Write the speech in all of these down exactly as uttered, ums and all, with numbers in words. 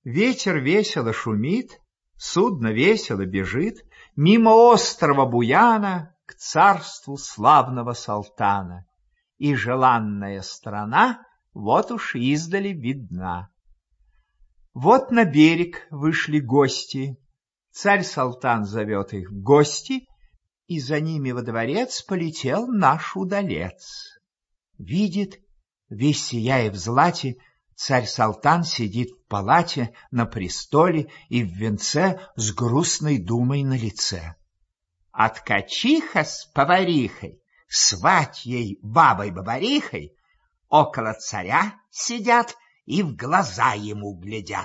Ветер весело шумит, судно весело бежит мимо острова Буяна к царству славного Салтана, и желанная страна вот уж издали видна. Вот на берег вышли гости, царь-салтан зовет их в гости, и за ними во дворец полетел наш удалец. Видит, весь сияя в злате, царь-салтан сидит в палате на престоле и в венце с грустной думой на лице. А ткачиха с поварихой, сватьей бабой-бабарихой около царя сидят и в глаза ему глядят.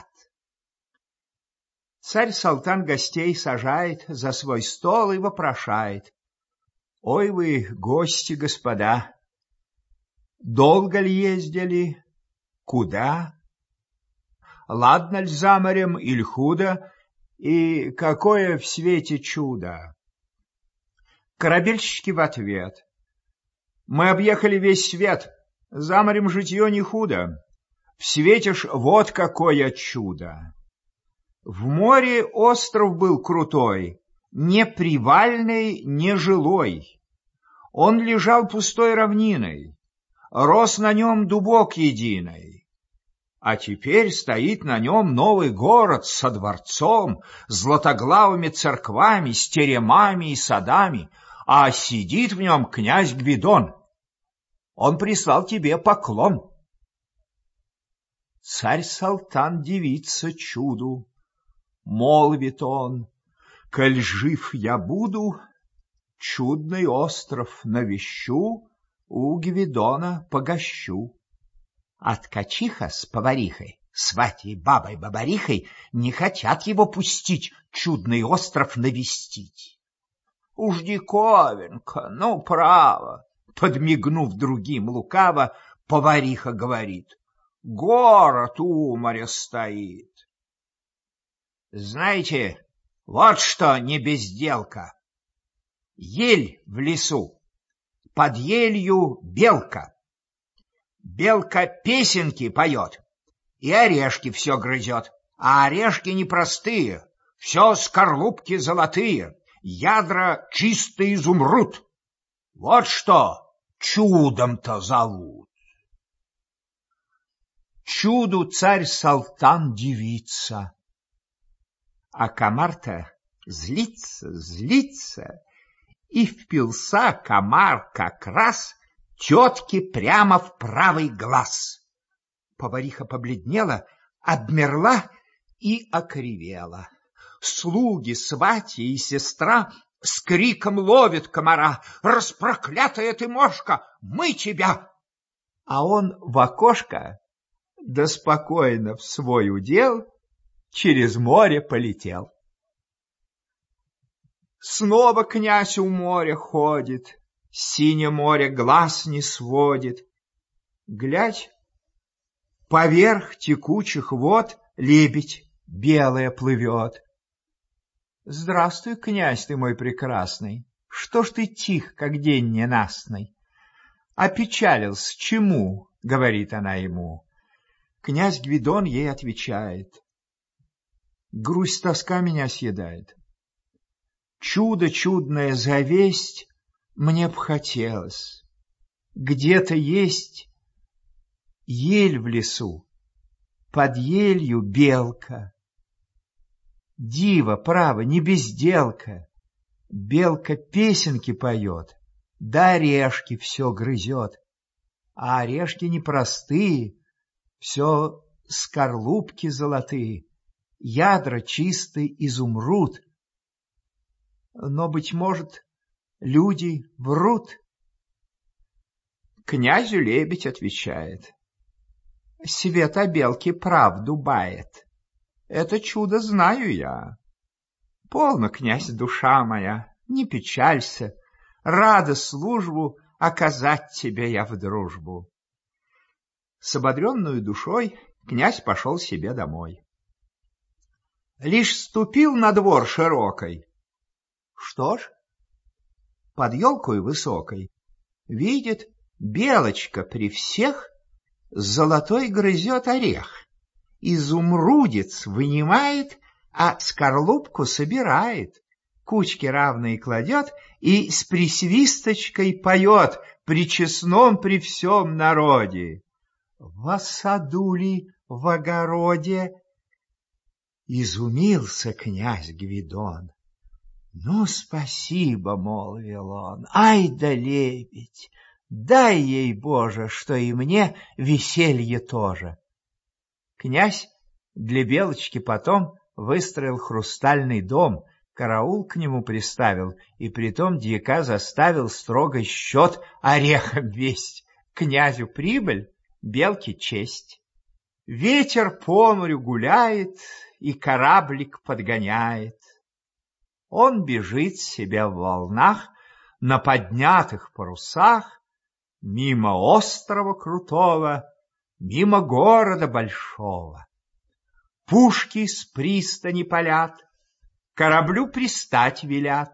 Царь-салтан гостей сажает за свой стол и вопрошает: «Ой вы, гости, господа, долго ли ездили? Куда? Ладно ль за морем или худо? И какое в свете чудо?» Корабельщики в ответ: «Мы объехали весь свет, за морем житье не худо, в свете ж вот какое чудо. В море остров был крутой, не привальный, не жилой. Он лежал пустой равниной, рос на нем дубок единый. А теперь стоит на нем новый город со дворцом, златоглавыми церквами, с теремами и садами, а сидит в нем князь Гвидон. Он прислал тебе поклон». Царь-салтан дивится чуду. Молвит он: «Коль жив я буду, чудный остров навещу, у Гвидона погощу». А ткачиха с поварихой, сватьей бабой-бабарихой не хотят его пустить, чудный остров навестить. «Уж диковинка, ну право», подмигнув другим лукаво, повариха говорит: «Город у моря стоит». Знаете, вот что не безделка. Ель в лесу, под елью белка. Белка песенки поет и орешки все грызет, а орешки непростые, все скорлупки золотые, ядра чистый изумруд. Вот что чудом-то зовут. Чуду царь-салтан дивится, а комар-то злится, злится, и впился комар как раз тетке прямо в правый глаз. Повариха побледнела, обмерла и окривела. Слуги, сватья и сестра с криком ловят комара: «Распроклятая ты мошка, мы тебя!» А он в окошко, да спокойно в свой удел, через море полетел. Снова князь у моря ходит, синее море глаз не сводит. Глядь, поверх текучих вод лебедь белая плывет. «Здравствуй, князь ты мой прекрасный, что ж ты тих, как день ненастный?» «Опечалился, чему?» — говорит она ему. Князь Гвидон ей отвечает: «Грусть, тоска меня съедает. Чудо чудное завесть мне б хотелось. Где-то есть ель в лесу, под елью белка. Диво, право, не безделка. Белка песенки поет, да орешки все грызет. А орешки непростые, все скорлупки золотые, ядра чистый изумруд. Но, быть может, люди врут». Князю лебедь отвечает: «Свет о белке правду бает. Это чудо знаю я. Полно, князь, душа моя, не печалься, рада службу оказать тебе я в дружбу». С ободренную душой князь пошел себе домой. Лишь ступил на двор широкой. Что ж, под елкой высокой видит, белочка при всех с золотой грызет орех изумрудец вынимает, а скорлупку собирает, кучки равные кладет и с присвисточкой поет при честном при всем народе. Во саду ли, в огороде? Изумился князь Гвидон. Ну, спасибо, молвил он, ай да лебедь, дай ей, Боже, что и мне веселье тоже. Князь для Белочки потом выстроил хрустальный дом, караул к нему приставил, и притом дьяка заставил строго счет орехом весть. Князю прибыль, Белке честь. Ветер по морю гуляет и кораблик подгоняет. Он бежит себя в волнах на поднятых парусах, мимо острова крутого, мимо города большого. Пушки с пристани палят, кораблю пристать велят.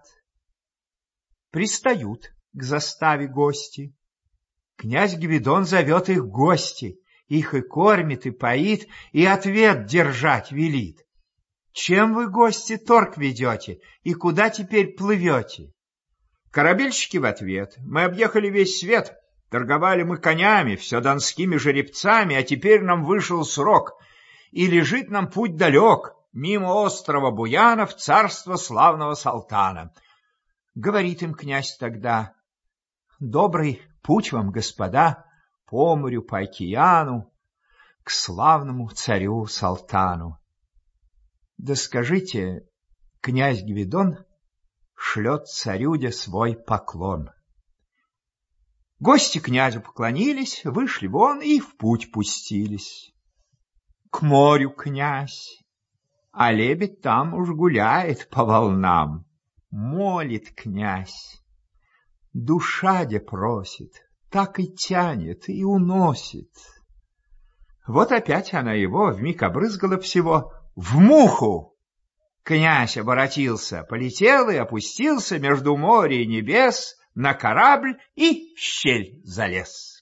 Пристают к заставе гости. Князь Гвидон зовет их в гости, их и кормит, и поит, и ответ держать велит. Чем вы, гости, торг ведете, и куда теперь плывете? Корабельщики в ответ: мы объехали весь свет, торговали мы конями, все донскими жеребцами, а теперь нам вышел срок, и лежит нам путь далек, мимо острова Буяна в царство славного Салтана. Говорит им князь тогда: добрый путь вам, господа, по морю, по океану, к славному царю Салтану. Да скажите, князь Гвидон шлет царюде свой поклон. Гости князю поклонились, вышли вон и в путь пустились. К морю князь, а лебедь там уж гуляет по волнам. Молит князь, душа де просит, так и тянет и уносит. Вот опять она его вмиг обрызгала всего в муху. Князь оборотился, полетел и опустился между море и небес на корабль и в щель залез.